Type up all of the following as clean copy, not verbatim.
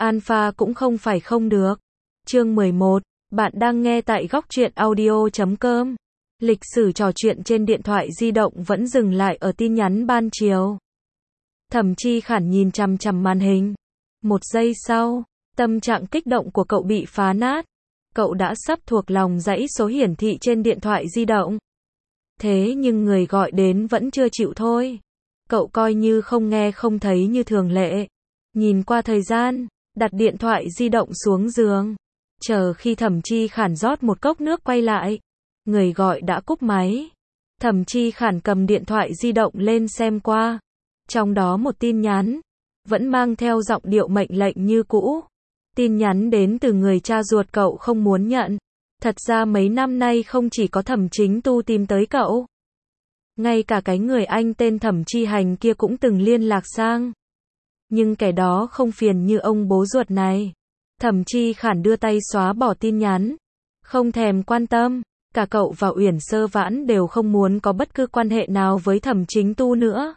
Alpha cũng không phải không được. Chương 11, bạn đang nghe tại góc truyện audio.com. Lịch sử trò chuyện trên điện thoại di động vẫn dừng lại ở tin nhắn ban chiều. Thẩm Chi Khản nhìn chằm chằm màn hình. Một giây sau, tâm trạng kích động của cậu bị phá nát. Cậu đã sắp thuộc lòng dãy số hiển thị trên điện thoại di động. Thế nhưng người gọi đến vẫn chưa chịu thôi. Cậu coi như không nghe không thấy như thường lệ. Nhìn qua thời gian, đặt điện thoại di động xuống giường. Chờ khi Thẩm Chi Khản rót một cốc nước quay lại. Người gọi đã cúp máy. Thẩm Chi Khản cầm điện thoại di động lên xem qua. Trong đó một tin nhắn, vẫn mang theo giọng điệu mệnh lệnh như cũ. Tin nhắn đến từ người cha ruột cậu không muốn nhận. Thật ra mấy năm nay không chỉ có Thẩm Chính Tu tìm tới cậu. Ngay cả cái người anh tên Thẩm Chi Hành kia cũng từng liên lạc sang. Nhưng kẻ đó không phiền như ông bố ruột này. Thẩm Chi Khản đưa tay xóa bỏ tin nhắn. Không thèm quan tâm. Cả cậu và Uyển Sơ Vãn đều không muốn có bất cứ quan hệ nào với Thẩm Chính Tu nữa.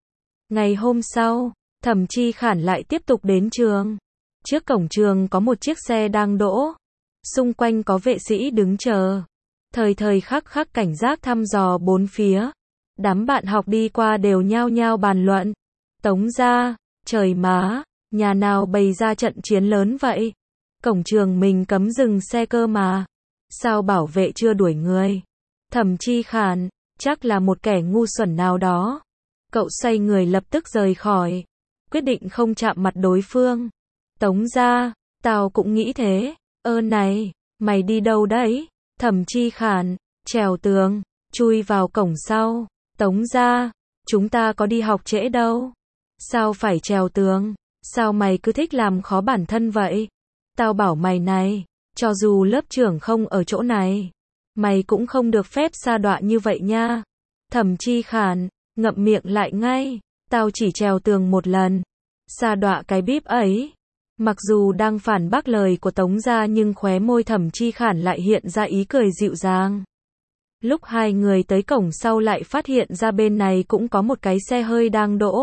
Ngày hôm sau, Thẩm Chi Khản lại tiếp tục đến trường. Trước cổng trường có một chiếc xe đang đỗ. Xung quanh có vệ sĩ đứng chờ. Thời thời khắc khắc cảnh giác thăm dò bốn phía. Đám bạn học đi qua đều nhao nhao bàn luận. Tống gia, trời má, nhà nào bày ra trận chiến lớn vậy? Cổng trường mình cấm dừng xe cơ mà. Sao bảo vệ chưa đuổi người? Thẩm Chi Khản, chắc là một kẻ ngu xuẩn nào đó. Cậu xoay người lập tức rời khỏi. Quyết định không chạm mặt đối phương. Tống gia, tao cũng nghĩ thế. Này, mày đi đâu đấy? Thẩm Chi Khản, trèo tường, chui vào cổng sau. Tống gia, chúng ta có đi học trễ đâu. Sao phải trèo tường? Sao mày cứ thích làm khó bản thân vậy? Tao bảo mày này, cho dù lớp trưởng không ở chỗ này, mày cũng không được phép sa đọa như vậy nha. Thẩm Chi Khản, ngậm miệng lại ngay. Tao chỉ trèo tường một lần. Sa đọa cái bíp ấy. Mặc dù đang phản bác lời của Tống gia nhưng khóe môi Thẩm Chi Khản lại hiện ra ý cười dịu dàng. Lúc hai người tới cổng sau lại phát hiện ra bên này cũng có một cái xe hơi đang đỗ.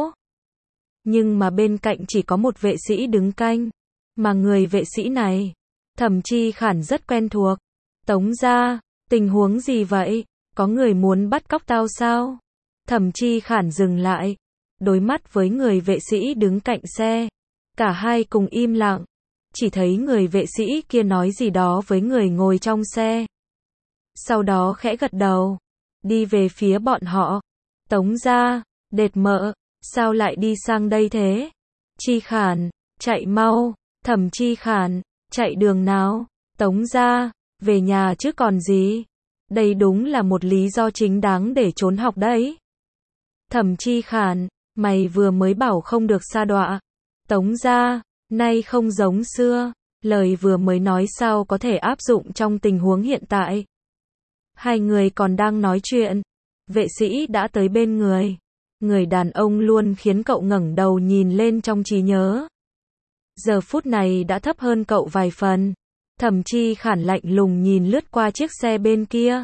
Nhưng mà bên cạnh chỉ có một vệ sĩ đứng canh. Mà người vệ sĩ này, Thẩm Chi Khản rất quen thuộc. Tống gia, tình huống gì vậy? Có người muốn bắt cóc tao sao? Thẩm Chi Khản dừng lại, đối mắt với người vệ sĩ đứng cạnh xe. Cả hai cùng im lặng. Chỉ thấy người vệ sĩ kia nói gì đó với người ngồi trong xe. Sau đó khẽ gật đầu. Đi về phía bọn họ. Tống gia, đệt mợ, sao lại đi sang đây thế? Chi Khản, chạy mau. Thẩm Chi Khản, chạy đường nào? Tống gia, về nhà chứ còn gì. Đây đúng là một lý do chính đáng để trốn học đấy. Thẩm Chi Khản, mày vừa mới bảo không được sa đọa. Tống gia, nay không giống xưa, lời vừa mới nói sao có thể áp dụng trong tình huống hiện tại. Hai người còn đang nói chuyện, vệ sĩ đã tới bên người. Người đàn ông luôn khiến cậu ngẩng đầu nhìn lên trong trí nhớ. Giờ phút này đã thấp hơn cậu vài phần. Thẩm Chi Khản lạnh lùng nhìn lướt qua chiếc xe bên kia.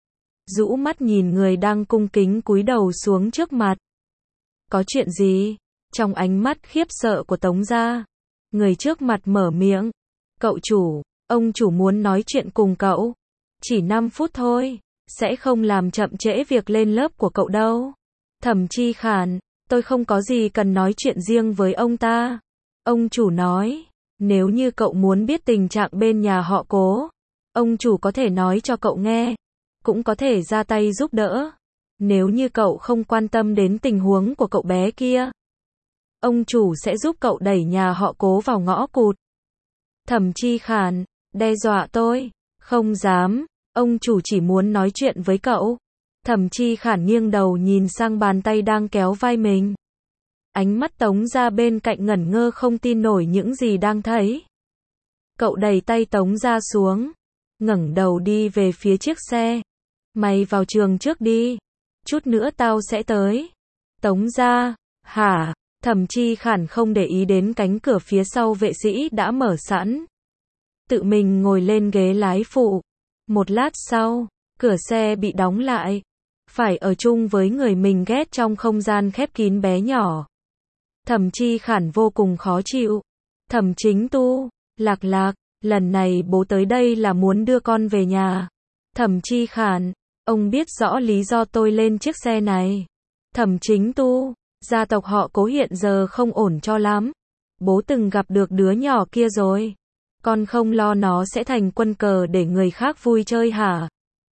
Rũ mắt nhìn người đang cung kính cúi đầu xuống trước mặt. Có chuyện gì? Trong ánh mắt khiếp sợ của Tống gia, người trước mặt mở miệng. Cậu chủ, ông chủ muốn nói chuyện cùng cậu. Chỉ 5 phút thôi, sẽ không làm chậm trễ việc lên lớp của cậu đâu. Thẩm Chi Khản, tôi không có gì cần nói chuyện riêng với ông ta. Ông chủ nói, nếu như cậu muốn biết tình trạng bên nhà họ Cố, ông chủ có thể nói cho cậu nghe, cũng có thể ra tay giúp đỡ. Nếu như cậu không quan tâm đến tình huống của cậu bé kia, ông chủ sẽ giúp cậu đẩy nhà họ Cố vào ngõ cụt. Thẩm Chi Khản, đe dọa tôi? Không dám, ông chủ chỉ muốn nói chuyện với cậu. Thẩm Chi Khản nghiêng đầu nhìn sang bàn tay đang kéo vai mình. Ánh mắt Tống gia bên cạnh ngẩn ngơ không tin nổi những gì đang thấy. Cậu đẩy tay Tống gia xuống, ngẩng đầu đi về phía chiếc xe. Mày vào trường trước đi, chút nữa tao sẽ tới. Tống gia, hả? Thẩm Chi Khản không để ý đến cánh cửa phía sau vệ sĩ đã mở sẵn. Tự mình ngồi lên ghế lái phụ. Một lát sau, cửa xe bị đóng lại. Phải ở chung với người mình ghét trong không gian khép kín bé nhỏ. Thẩm Chi Khản vô cùng khó chịu. Thẩm Chính Tu, Lạc Lạc, lần này bố tới đây là muốn đưa con về nhà. Thẩm Chi Khản, ông biết rõ lý do tôi lên chiếc xe này. Thẩm Chính Tu, gia tộc họ Cố hiện giờ không ổn cho lắm. Bố từng gặp được đứa nhỏ kia rồi. Con không lo nó sẽ thành quân cờ để người khác vui chơi hả?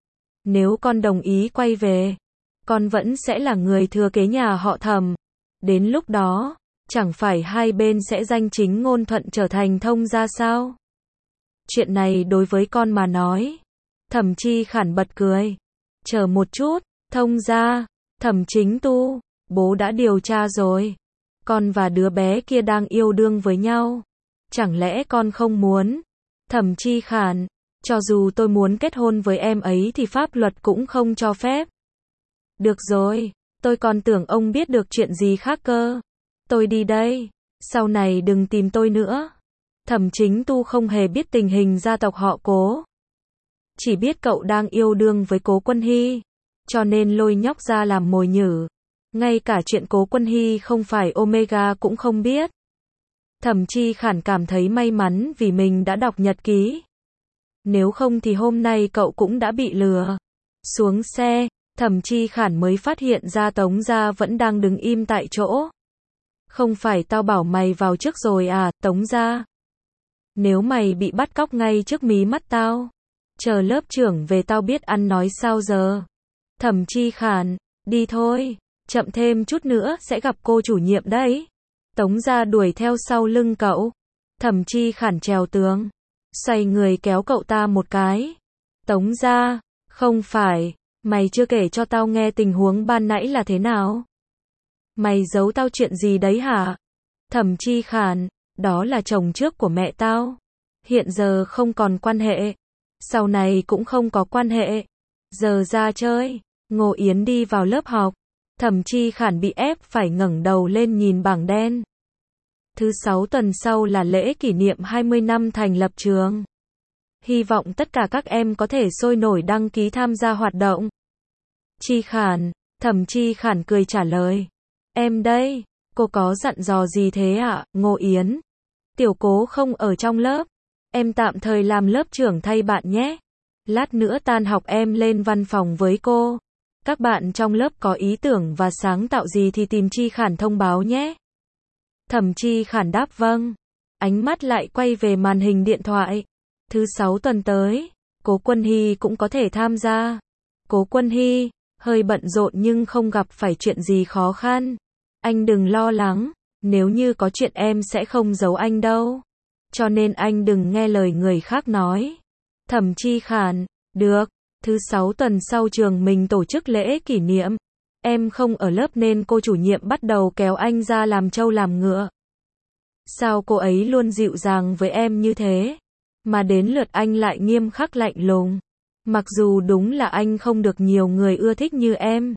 Nếu con đồng ý quay về, con vẫn sẽ là người thừa kế nhà họ Thẩm. Đến lúc đó, chẳng phải hai bên sẽ danh chính ngôn thuận trở thành thông gia sao? Chuyện này đối với con mà nói. Thẩm Chi Khản bật cười. Chờ một chút, thông gia, Thẩm Chính Tu, bố đã điều tra rồi. Con và đứa bé kia đang yêu đương với nhau. Chẳng lẽ con không muốn? Thẩm Chi Khản, cho dù tôi muốn kết hôn với em ấy thì pháp luật cũng không cho phép. Được rồi, tôi còn tưởng ông biết được chuyện gì khác cơ. Tôi đi đây, sau này đừng tìm tôi nữa. Thẩm Chính Tu không hề biết tình hình gia tộc họ Cố. Chỉ biết cậu đang yêu đương với Cố Quân Hy, cho nên lôi nhóc ra làm mồi nhử. Ngay cả chuyện Cố Quân Hy không phải Omega cũng không biết. Thẩm Chi Khản cảm thấy may mắn vì mình đã đọc nhật ký. Nếu không thì hôm nay cậu cũng đã bị lừa. Xuống xe, Thẩm Chi Khản mới phát hiện ra Tống Gia vẫn đang đứng im tại chỗ. Không phải tao bảo mày vào trước rồi à, Tống Gia? Nếu mày bị bắt cóc ngay trước mí mắt tao, chờ lớp trưởng về tao biết ăn nói sao giờ. Thẩm Chi Khản, đi thôi, chậm thêm chút nữa sẽ gặp cô chủ nhiệm đấy. Tống Gia đuổi theo sau lưng cậu. Thẩm Chi Khản trèo tường, xoay người kéo cậu ta một cái. Tống Gia, không phải, mày chưa kể cho tao nghe tình huống ban nãy là thế nào. Mày giấu tao chuyện gì đấy hả? Thẩm Chi Khản, đó là chồng trước của mẹ tao. Hiện giờ không còn quan hệ. Sau này cũng không có quan hệ. Giờ ra chơi. Ngô Yến đi vào lớp học. Thẩm Chi Khản bị ép phải ngẩng đầu lên nhìn bảng đen. Thứ 6 tuần sau là lễ kỷ niệm 20 năm thành lập trường. Hy vọng tất cả các em có thể sôi nổi đăng ký tham gia hoạt động. Chi Khản, Thẩm Chi Khản cười trả lời. Em đây, cô có dặn dò gì thế ạ, Ngô Yến? Tiểu Cố không ở trong lớp. Em tạm thời làm lớp trưởng thay bạn nhé. Lát nữa tan học em lên văn phòng với cô. Các bạn trong lớp có ý tưởng và sáng tạo gì thì tìm Chi Khản thông báo nhé. Thẩm Chi Khản đáp vâng. Ánh mắt lại quay về màn hình điện thoại. Thứ 6 tuần tới, Cố Quân Hy cũng có thể tham gia. Cố Quân Hy, hơi bận rộn nhưng không gặp phải chuyện gì khó khăn. Anh đừng lo lắng, nếu như có chuyện em sẽ không giấu anh đâu. Cho nên anh đừng nghe lời người khác nói. Thẩm Chi Khản, được, thứ 6 tuần sau trường mình tổ chức lễ kỷ niệm. Em không ở lớp nên cô chủ nhiệm bắt đầu kéo anh ra làm trâu làm ngựa. Sao cô ấy luôn dịu dàng với em như thế? Mà đến lượt anh lại nghiêm khắc lạnh lùng. Mặc dù đúng là anh không được nhiều người ưa thích như em.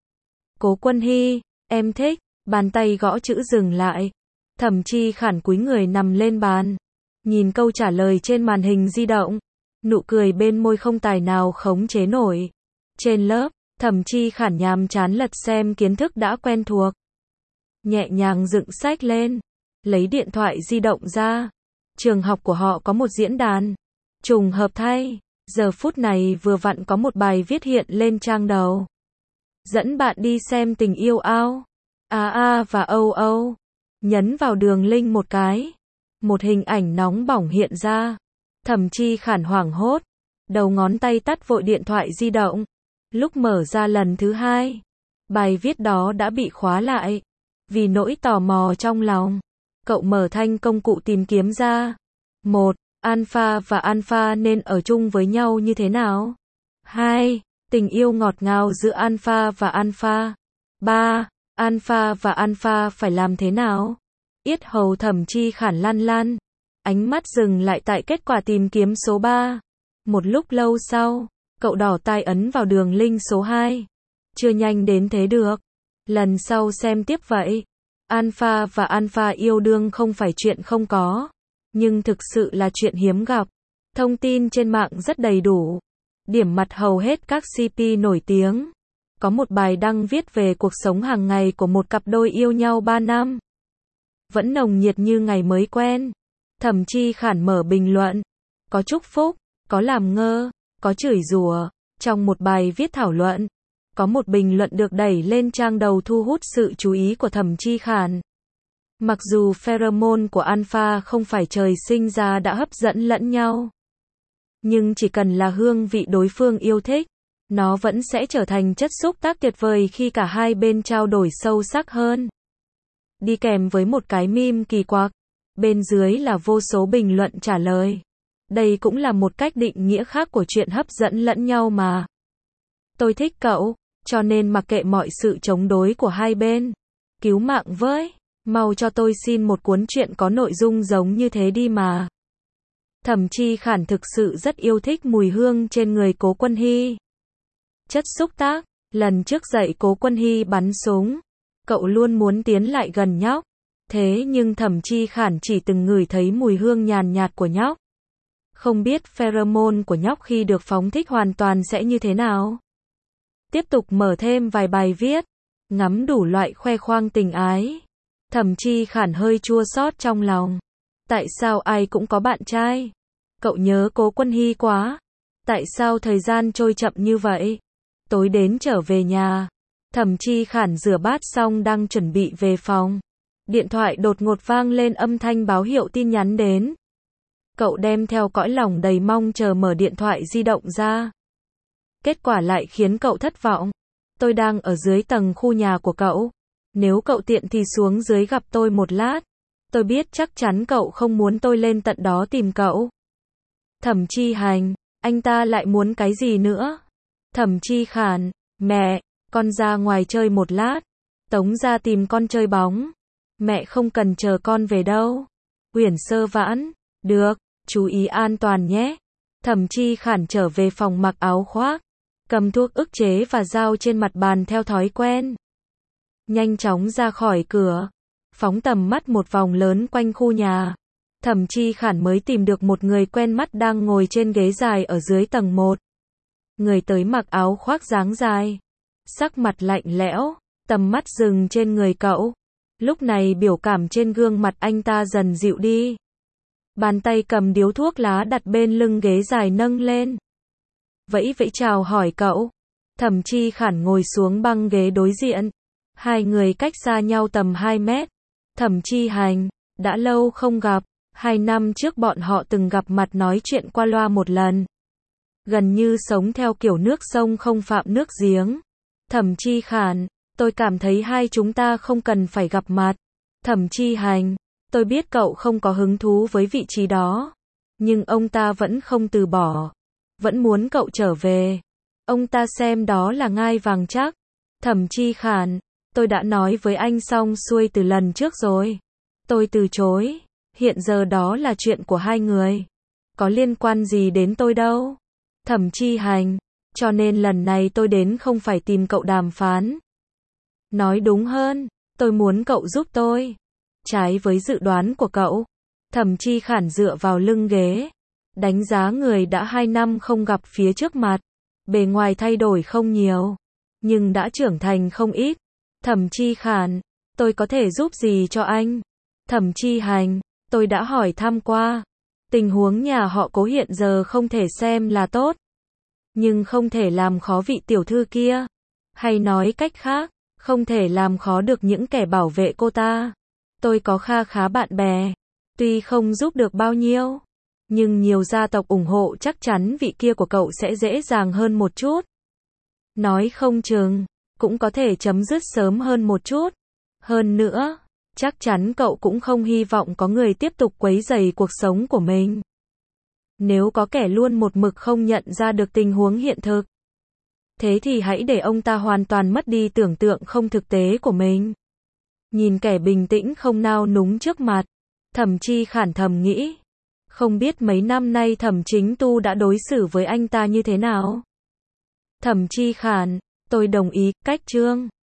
Cố Quân Hy, em thích. Bàn tay gõ chữ dừng lại. Thẩm Chi Khản cúi người nằm lên bàn. Nhìn câu trả lời trên màn hình di động. Nụ cười bên môi không tài nào khống chế nổi. Trên lớp, Thẩm Chi Khản nhàm chán lật xem kiến thức đã quen thuộc. Nhẹ nhàng dựng sách lên. Lấy điện thoại di động ra. Trường học của họ có một diễn đàn. Trùng hợp thay, giờ phút này vừa vặn có một bài viết hiện lên trang đầu. Dẫn bạn đi xem tình yêu ao. A và Âu. Nhấn vào đường link một cái. Một hình ảnh nóng bỏng hiện ra. Thẩm Chi Khản hoảng hốt. Đầu ngón tay tắt vội điện thoại di động. Lúc mở ra lần thứ hai, bài viết đó đã bị khóa lại. Vì nỗi tò mò trong lòng, cậu mở thanh công cụ tìm kiếm ra. 1. Alpha và Alpha nên ở chung với nhau như thế nào? 2. Tình yêu ngọt ngào giữa Alpha và Alpha. 3. Alpha và Alpha phải làm thế nào? Yết hầu Thẩm Chi Khản lăn lăn. Ánh mắt dừng lại tại kết quả tìm kiếm số 3. Một lúc lâu sau, cậu đỏ tai ấn vào đường link số 2. Chưa nhanh đến thế được. Lần sau xem tiếp vậy. Alpha và Alpha yêu đương không phải chuyện không có. Nhưng thực sự là chuyện hiếm gặp. Thông tin trên mạng rất đầy đủ. Điểm mặt hầu hết các CP nổi tiếng. Có một bài đăng viết về cuộc sống hàng ngày của một cặp đôi yêu nhau 3 năm. Vẫn nồng nhiệt như ngày mới quen. Thẩm Chi Khản mở bình luận. Có chúc phúc, có làm ngơ, có chửi rủa. Trong một bài viết thảo luận, có một bình luận được đẩy lên trang đầu thu hút sự chú ý của Thẩm Chi Khản. Mặc dù pheromone của alpha không phải trời sinh ra đã hấp dẫn lẫn nhau, nhưng chỉ cần là hương vị đối phương yêu thích, nó vẫn sẽ trở thành chất xúc tác tuyệt vời khi cả hai bên trao đổi sâu sắc hơn. Đi kèm với một cái meme kỳ quặc, bên dưới là vô số bình luận trả lời. Đây cũng là một cách định nghĩa khác của chuyện hấp dẫn lẫn nhau mà. Tôi thích cậu, cho nên mặc kệ mọi sự chống đối của hai bên. Cứu mạng với, mau cho tôi xin một cuốn truyện có nội dung giống như thế đi mà. Thẩm Chi Khản thực sự rất yêu thích mùi hương trên người Cố Quân Hy. Chất xúc tác, lần trước dạy Cố Quân Hy bắn súng, cậu luôn muốn tiến lại gần nhóc. Thế nhưng Thẩm Chi Khản chỉ từng ngửi thấy mùi hương nhàn nhạt của nhóc. Không biết pheromone của nhóc khi được phóng thích hoàn toàn sẽ như thế nào. Tiếp tục mở thêm vài bài viết, ngắm đủ loại khoe khoang tình ái. Thẩm Chi Khản hơi chua xót trong lòng. Tại sao ai cũng có bạn trai? Cậu nhớ Cố Quân Hy quá. Tại sao thời gian trôi chậm như vậy? Tối đến trở về nhà. Thẩm Chi Khản rửa bát xong đang chuẩn bị về phòng. Điện thoại đột ngột vang lên âm thanh báo hiệu tin nhắn đến. Cậu đem theo cõi lòng đầy mong chờ mở điện thoại di động ra. Kết quả lại khiến cậu thất vọng. Tôi đang ở dưới tầng khu nhà của cậu. Nếu cậu tiện thì xuống dưới gặp tôi một lát. Tôi biết chắc chắn cậu không muốn tôi lên tận đó tìm cậu. Thẩm Chi Hành, anh ta lại muốn cái gì nữa? Thẩm Chi Khản, mẹ, con ra ngoài chơi một lát. Tống ra tìm con chơi bóng. Mẹ không cần chờ con về đâu. Uyển Sơ Vãn, được, chú ý an toàn nhé. Thẩm Chi Khản trở về phòng mặc áo khoác, cầm thuốc ức chế và dao trên mặt bàn theo thói quen. Nhanh chóng ra khỏi cửa, phóng tầm mắt một vòng lớn quanh khu nhà. Thẩm Chi Khản mới tìm được một người quen mắt đang ngồi trên ghế dài ở dưới tầng 1. Người tới mặc áo khoác dáng dài, sắc mặt lạnh lẽo, tầm mắt dừng trên người cậu. Lúc này biểu cảm trên gương mặt anh ta dần dịu đi. Bàn tay cầm điếu thuốc lá đặt bên lưng ghế dài nâng lên. Vẫy vẫy chào hỏi cậu. Thẩm Chi Khản ngồi xuống băng ghế đối diện. Hai người cách xa nhau tầm 2 mét. Thẩm Chi Hành, đã lâu không gặp. 2 năm trước bọn họ từng gặp mặt nói chuyện qua loa một lần. Gần như sống theo kiểu nước sông không phạm nước giếng. Thẩm Chi Khản, tôi cảm thấy hai chúng ta không cần phải gặp mặt. Thẩm Chi Hành, tôi biết cậu không có hứng thú với vị trí đó. Nhưng ông ta vẫn không từ bỏ. Vẫn muốn cậu trở về. Ông ta xem đó là ngai vàng chắc. Thẩm Chi Khản, tôi đã nói với anh xong xuôi từ lần trước rồi. Tôi từ chối. Hiện giờ đó là chuyện của hai người. Có liên quan gì đến tôi đâu. Thẩm Chi Hành, cho nên lần này tôi đến không phải tìm cậu đàm phán. Nói đúng hơn, tôi muốn cậu giúp tôi. Trái với dự đoán của cậu, Thẩm Chi Khản dựa vào lưng ghế, đánh giá người đã 2 năm không gặp phía trước mặt. Bề ngoài thay đổi không nhiều, nhưng đã trưởng thành không ít. Thẩm Chi Khản, tôi có thể giúp gì cho anh? Thẩm Chi Hành, tôi đã hỏi thăm qua. Tình huống nhà họ Cố hiện giờ không thể xem là tốt, nhưng không thể làm khó vị tiểu thư kia. Hay nói cách khác, không thể làm khó được những kẻ bảo vệ cô ta. Tôi có kha khá bạn bè, tuy không giúp được bao nhiêu, nhưng nhiều gia tộc ủng hộ chắc chắn vị kia của cậu sẽ dễ dàng hơn một chút. Nói không chừng, cũng có thể chấm dứt sớm hơn một chút. Hơn nữa, chắc chắn cậu cũng không hy vọng có người tiếp tục quấy rầy cuộc sống của mình. Nếu có kẻ luôn một mực không nhận ra được tình huống hiện thực, thế thì hãy để ông ta hoàn toàn mất đi tưởng tượng không thực tế của mình. Nhìn kẻ bình tĩnh không nao núng trước mặt, Thẩm Chi Khản thầm nghĩ. Không biết mấy năm nay Thẩm Chính Tu đã đối xử với anh ta như thế nào? Thẩm Chi Khản, tôi đồng ý, cách chương.